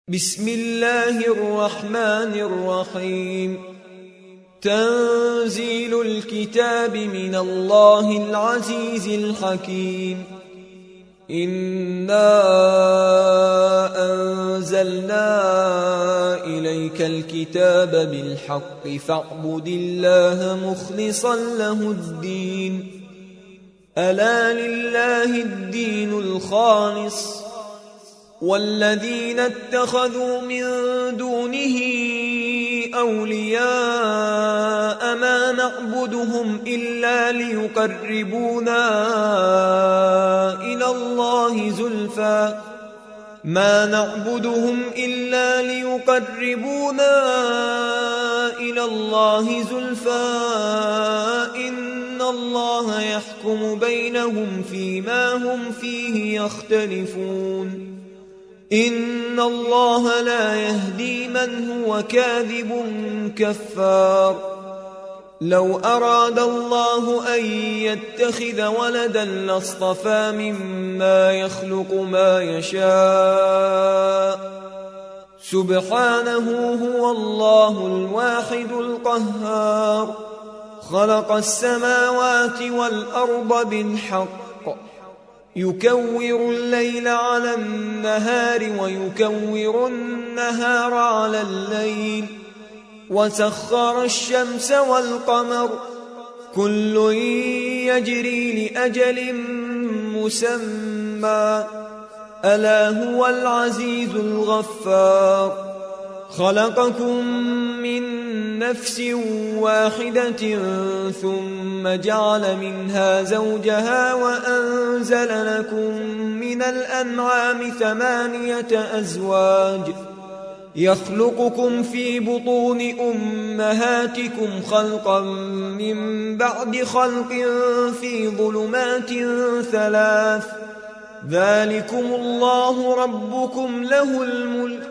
بسم الله الرحمن الرحيم. تنزيل الكتاب من الله العزيز الحكيم. إنا أنزلنا إليك الكتاب بالحق فاعبد الله مخلصا له الدين. ألا لله الدين الخالص والذين اتخذوا من دونه أولياء ما نعبدهم إلا ليقربونا إلى الله زلفى إن الله يحكم بينهم فيما هم فيه يختلفون. إن الله لا يهدي من هو كاذب كفار. لو أراد الله أن يتخذ ولدا لاصطفى مما يخلق ما يشاء سبحانه هو الله الواحد القهار. خلق السماوات والأرض بالحق يكور الليل على النهار ويكور النهار على الليل وسخر الشمس والقمر كل يجري لأجل مسمى ألا هو العزيز الغفار. خلقكم من نفس واحدة ثم جعل منها زوجها وأنزل لكم من الأنعام 8 أزواج يخلقكم في بطون أمهاتكم خلقا من بعد خلق في ظلمات 3 ذلكم الله ربكم له الملك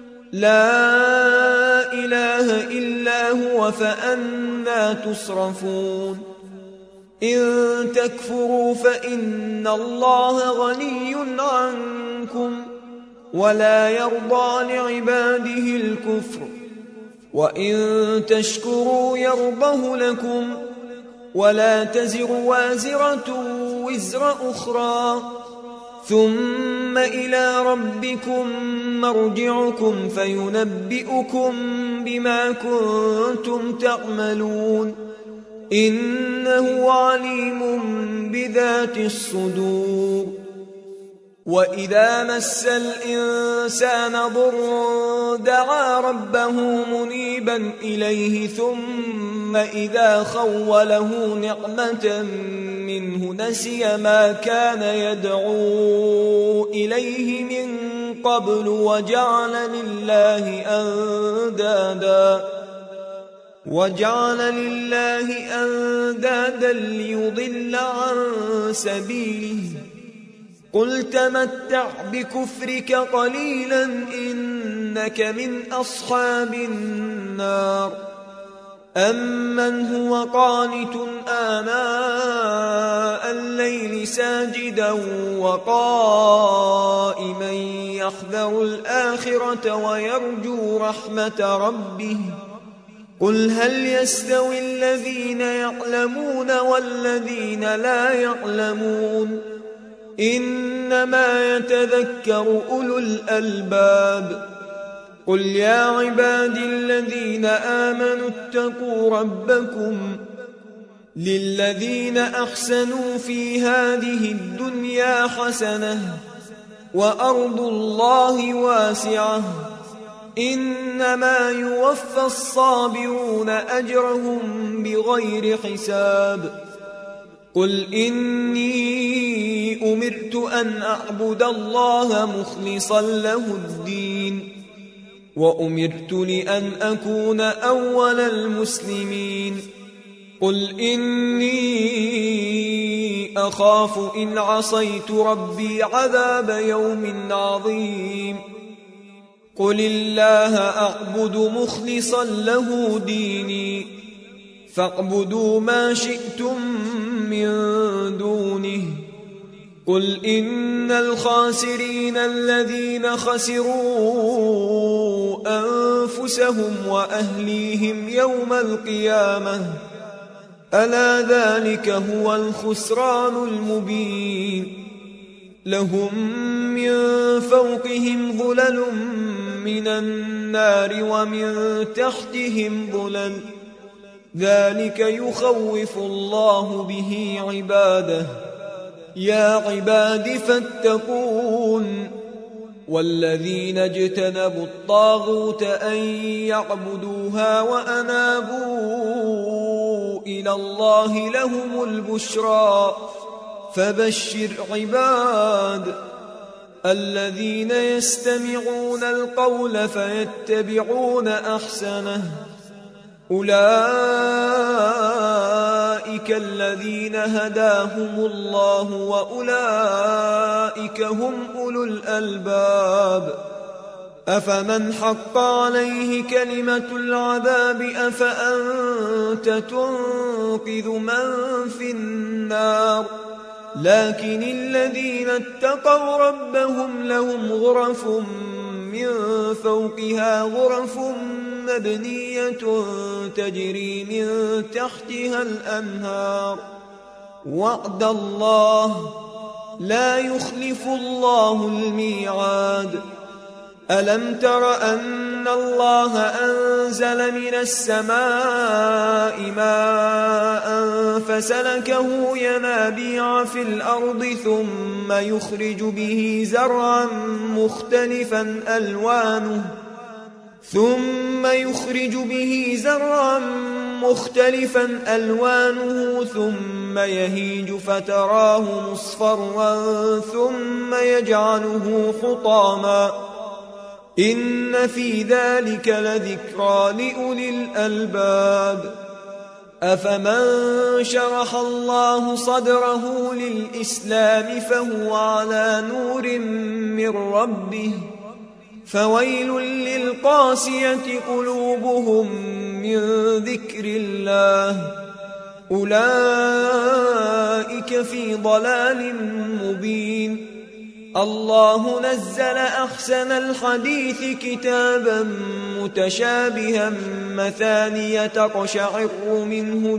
لا إله إلا هو فأنى تصرفون. إن تكفروا فإن الله غني عنكم ولا يرضى لعباده الكفر وإن تشكروا يرضه لكم ولا تزر وازرة وزر أخرى ثم إلى ربكم مرجعكم فينبئكم بما كنتم تعملون. إنه عليم بذات الصدور. وإذا مس الإنسان ضر دعا ربه منيبا إليه ثم إذا خوله نعمة منه نسي ما كان يدعو إليه من قبل وجعل لله أندادا ليضل عن سبيله. قل تمتع بكفرك قليلا إنك من أصحاب النار. أمن هو قانت آناء الليل ساجدا وقائما يحذر الآخرة ويرجو رحمة ربه قل هل يستوي الذين يعلمون والذين لا يعلمون إنما يتذكر أولو الألباب. قل يا عبادي الذين آمنوا اتقوا ربكم للذين أحسنوا في هذه الدنيا حسنة وأرض الله واسعة إنما يوفى الصابرون أجرهم بغير حساب. قل إني أمرت أن أعبد الله مخلصا له الدين وأمرت لأن أكون أول المسلمين. قل إني أخاف إن عصيت ربي عذاب يوم عظيم. قل الله أعبد مخلصا له ديني فاعبدوا ما شئتم من دونه قل إن الخاسرين الذين خسروا أنفسهم وأهليهم يوم القيامة ألا ذلك هو الخسران المبين لهم من فوقهم ظلل من النار ومن تحتهم ظلل ذلك يخوف الله به عباده يا عباد فاتقون والذين اجتنبوا الطاغوت أن يعبدوها وأنابوا إلى الله لهم البشرى فبشر عباد الذين يستمعون القول فيتبعون أحسنه أولئك الذين هداهم الله وأولئك هم أولو الألباب أفمن حق عليه كلمة العذاب أفأنت تنقذ من في النار لكن الذين اتقوا ربهم لهم غرف من فوقها غرف مبنية تجري من تحتها الأنهار وعد الله لا يخلف الله الميعاد ألم تر أن الله أنزل من السماء ماء فسلكه ينابيع في الأرض ثم يخرج به زرعا مختلفا ألوانه ثم يهيج فتراه مصفرا ثم يجعله حطاما إن في ذلك لذكرى لأولي الألباب أفمن شرح الله صدره للإسلام فهو على نور من ربه فويل للقاسية قلوبهم من ذكر الله أولئك في ضلال مبين الله نزل أحسن الحديث كتابا متشابها مثانية تقشعر منه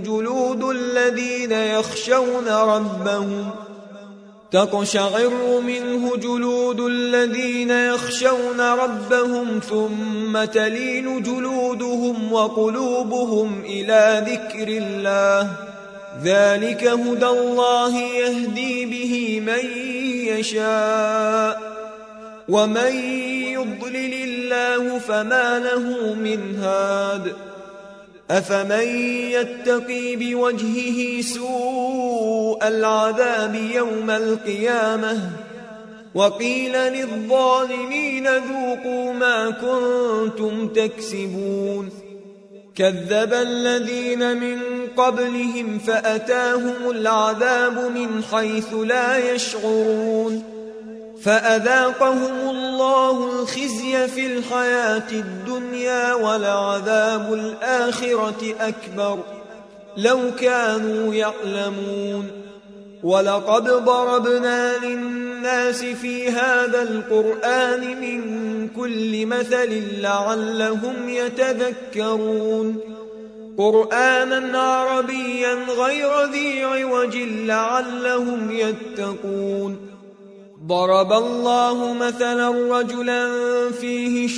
جلود الذين يخشون ربهم ثم تلين جلودهم وقلوبهم إلى ذكر الله ذلك هدى الله يهدي به من يشاء ومن يضلل الله فما له من هاد أفمن يتقي بوجهه سوء العذاب يوم القيامة وقيل للظالمين ذوقوا ما كنتم تكسبون كذب الذين من قبلهم فأتاهم العذاب من حيث لا يشعرون فأذاقهم الله الخزي في الحياة الدنيا ولعذاب الآخرة أكبر لو كانوا يعلمون ولقد ضربنا للناس في هذا القرآن من كل مثل لعلهم يتذكرون قرآنا عربيا غير ذي عوج لعلهم يتقون ضرب الله مثلا رجلا فيه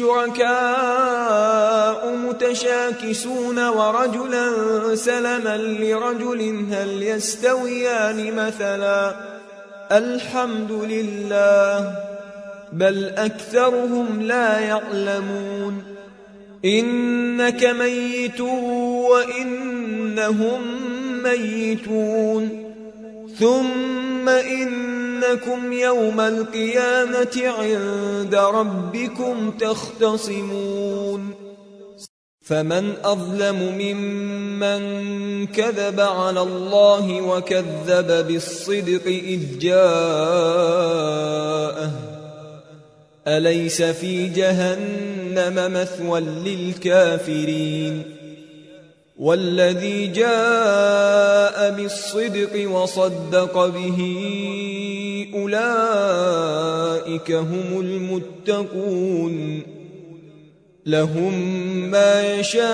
شركاء متشاكسون ورجلا سلما لرجل هل يستويان مثلا الحمد لله بل أكثرهم لا يعلمون إنك ميت وإنهم ميتون ثم إنكم يوم القيامة عند ربكم تختصمون فمن أظلم ممن كذب على الله وكذب بالصدق إذ جاءه أليس في جهنم مثوى للكافرين والذي جاء بالصدق وصدق به أولئك هم المتقون لهم ما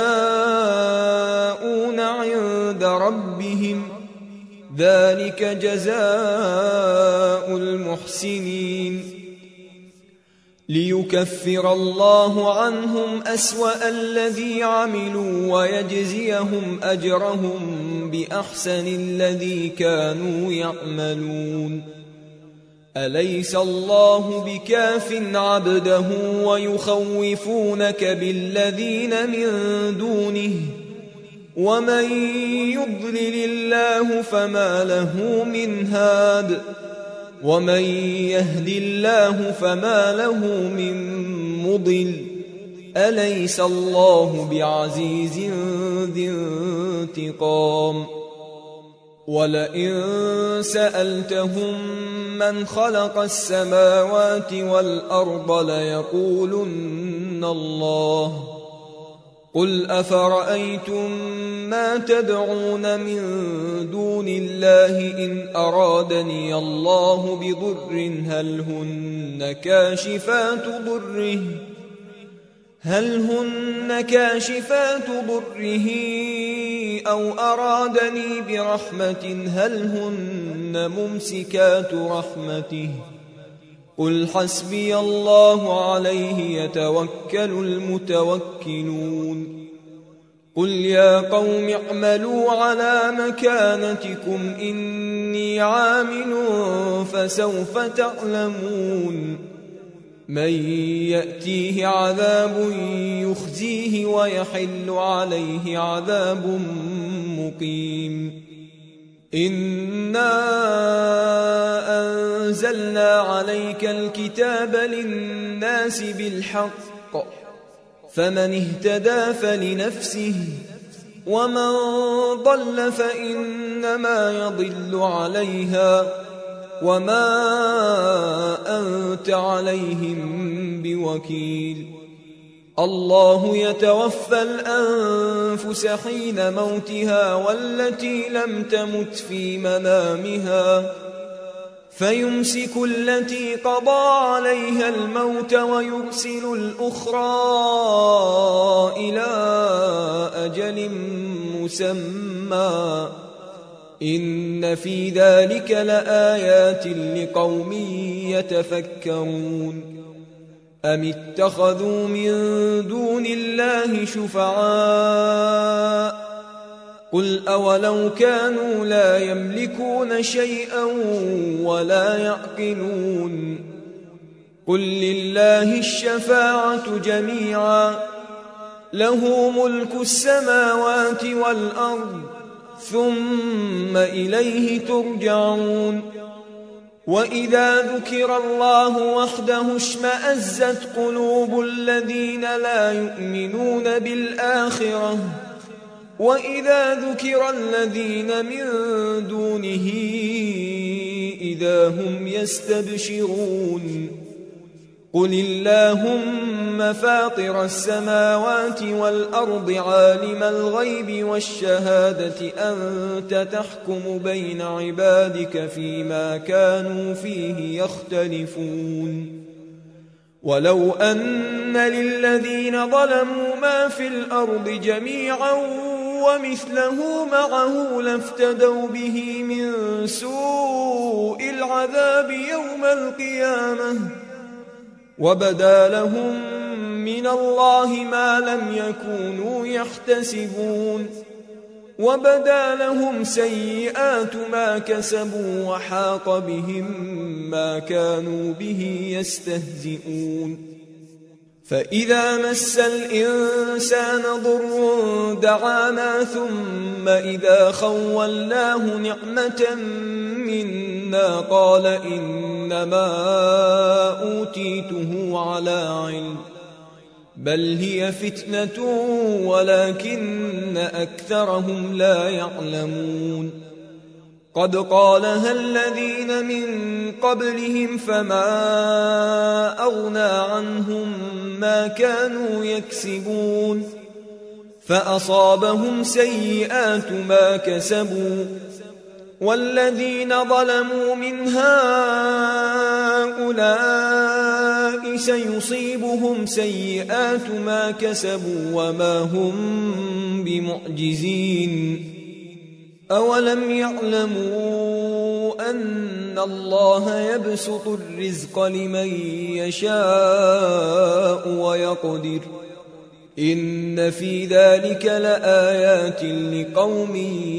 يشاءون عند ربهم ذلك جزاء المحسنين ليكفر الله عنهم أسوأ الذي عملوا ويجزيهم أجرهم بأحسن الذي كانوا يعملون أليس الله بكاف عبده ويخوفونك بالذين من دونه ومن يضلل الله فما له من هاد ومن يهد الله فما له من مضل أليس الله بعزيز ذي انتقام ولئن سألتهم من خلق السماوات والأرض ليقولن الله قل أفرأيتم ما تدعون من دون الله إن أرادني الله بضر هل هن كاشفات ضره أو أرادني برحمة هل هن ممسكات رحمته قل حسبي الله عليه يتوكل المتوكلون قل يا قوم اعملوا على مكانتكم إني عامل فسوف تعلمون من يأتيه عذاب يخزيه ويحل عليه عذاب مقيم إنا أنزلنا عليك الكتاب للناس بالحق فمن اهتدى فلنفسه ومن ضل فإنما يضل عليها وما أنت عليهم بوكيل الله يتوفى الأنفس حين موتها والتي لم تمت في منامها فيمسك التي قضى عليها الموت ويرسل الأخرى إلى أجل مسمى إن في ذلك لآيات لقوم يتفكرون أم اتخذوا من دون الله شفعاء قل أولو كانوا لا يملكون شيئا ولا يعقلون قل لله الشفاعة جميعا له ملك السماوات والأرض ثم إليه ترجعون وإذا ذكر الله وحده اشمأزت قلوب الذين لا يؤمنون بالآخرة وإذا ذكر الذين من دونه إذا هم يستبشرون قل اللهم فاطر السماوات والأرض عالم الغيب والشهادة أنت تحكم بين عبادك فيما كانوا فيه يختلفون ولو أن للذين ظلموا ما في الأرض جميعا ومثله معه لافتدوا به من سوء العذاب يوم القيامة وبدا لهم من الله ما لم يكونوا يحتسبون وبدا لهم سيئات ما كسبوا وحاق بهم ما كانوا به يستهزئون فإذا مس الإنسان ضر دعانا ثم إذا خولناه نعمة منا قال إنما أوتيته على علم بل هي فتنة ولكن أكثرهم لا يعلمون قد قالها الذين من قبلهم فما أغنى عنهم ما كانوا يكسبون فأصابهم سيئات ما كسبوا والذين ظلموا من هؤلاء سيصيبهم سيئات ما كسبوا وما هم بمعجزين أولم يعلموا أن الله يبسط الرزق لمن يشاء ويقدر إن في ذلك لآيات لقوم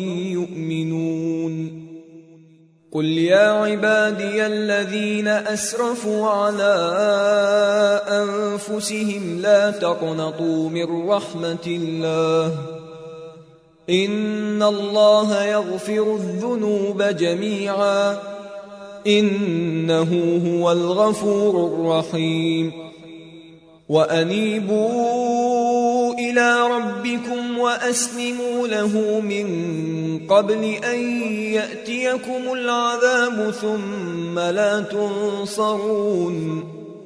يؤمنون قل يا عبادي الذين أسرفوا على أنفسهم لا تقنطوا من رحمة الله إن الله يغفر الذنوب جميعا إنه هو الغفور الرحيم وأنيبوا إلى ربكم وأسلموا له من قبل أن يأتيكم العذاب ثم لا تنصرون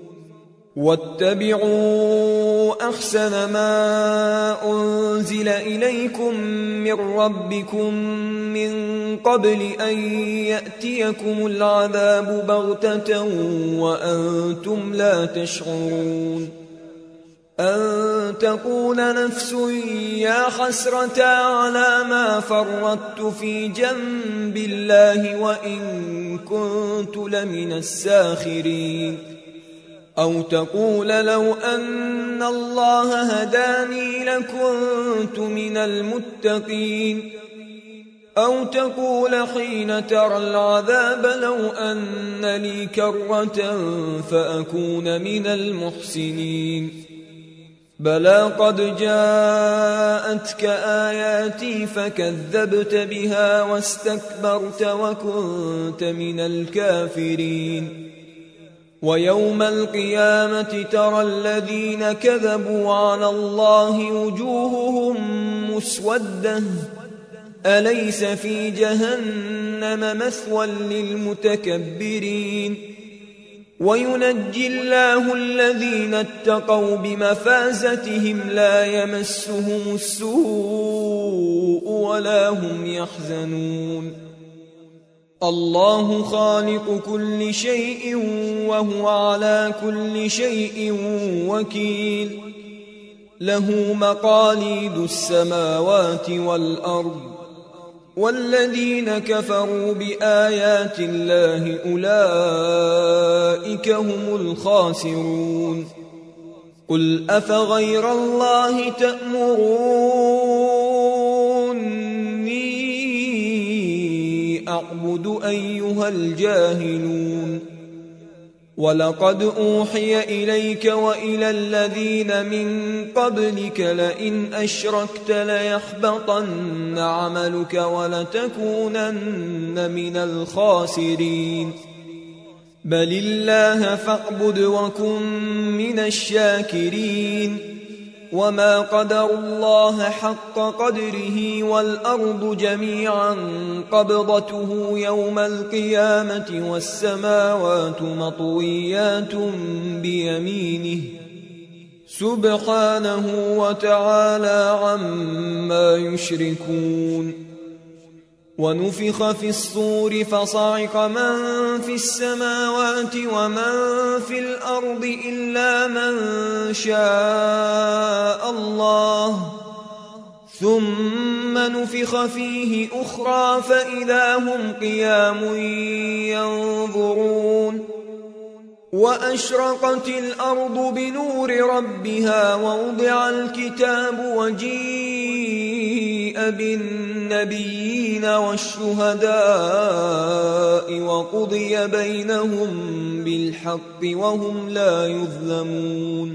واتبعوا أحسن ما أنزل إليكم من ربكم من قبل أن يأتيكم العذاب بغتة وأنتم لا تشعرون أن تقول نفس يا حسرة على ما فرطت في جنب الله وإن كنت لمن الساخرين أو تقول لو أن الله هداني لكنت من المتقين أو تقول حين ترى العذاب لو أن لي كرة فأكون من المحسنين بلى قد جاءتك آياتي فكذبت بها واستكبرت وكنت من الكافرين ويوم القيامة ترى الذين كذبوا على الله وجوههم مسودة أليس في جهنم مثوى للمتكبرين وينجي الله الذين اتقوا بمفازتهم لا يمسهم السوء ولا هم يحزنون الله خالق كل شيء وهو على كل شيء وكيل له مقاليد السماوات والأرض والذين كفروا بآيات الله أولئك هم الخاسرون قل أفغير الله تأمروني أعبد أيها الجاهلون ولقد أوحي إليك وإلى الذين من قبلك لئن أشركت ليحبطن عملك ولتكونن من الخاسرين بل الله فاعبد وكن من الشاكرين وما قدروا الله حق قدره والأرض جميعا قبضته يوم القيامة والسماوات مطويات بيمينه سبحانه وتعالى عما يشركون ونفخ في الصور فصعق من في السماوات ومن في الأرض إلا من شاء الله ثم نفخ فيه أخرى فإذا هم قيام ينظرون وأشرقت الأرض بنور ربها ووضع الكتاب وجيء بالنبيين والشهداء وقضي بينهم بالحق وهم لا يظلمون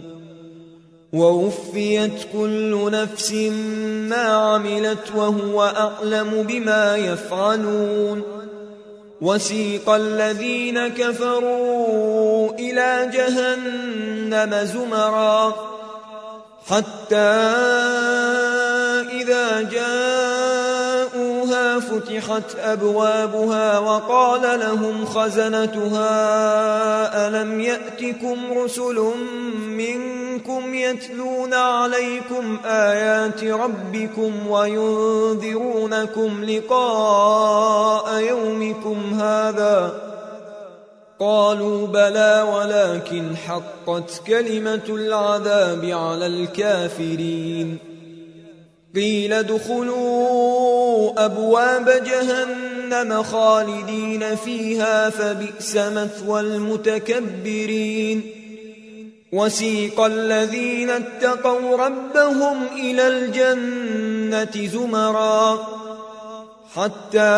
ووفيت كل نفس ما عملت وهو أعلم بما يفعلون وسيق الذين كفروا إلى جهنم زمرا حتى إذا جاءوها فتحت أبوابها وقال لهم خزنتها ألم يأتكم رسل منكم منكم يتلون عليكم آيات ربكم وينذرونكم لقاء يومكم هذا؟ قالوا بلى ولكن حقت كلمة العذاب على الكافرين. قيل ادخلوا أبواب جهنم خالدين فيها فبئس مثوى المتكبرين. وسيق الذين اتقوا ربهم إلى الجنة زمرا حتى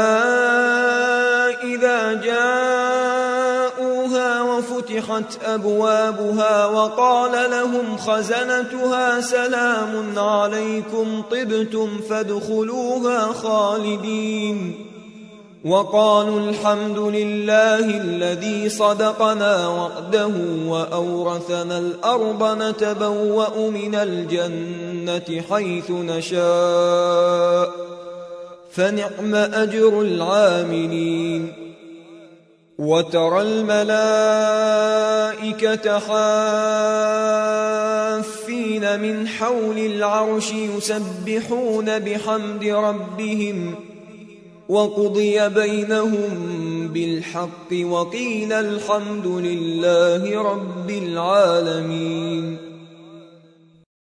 إذا جاءوها وفتحت أبوابها وقال لهم خزنتها سلام عليكم طبتم فادخلوها خالدين. وقالوا الحمد لله الذي صدقنا وعده وأورثنا الأرض نتبوأ من الجنة حيث نشاء فنعم أجر العاملين. وترى الملائكة حافين من حول العرش يسبحون بحمد ربهم وقضي بينهم بالحق وقيل الحمد لله رب العالمين.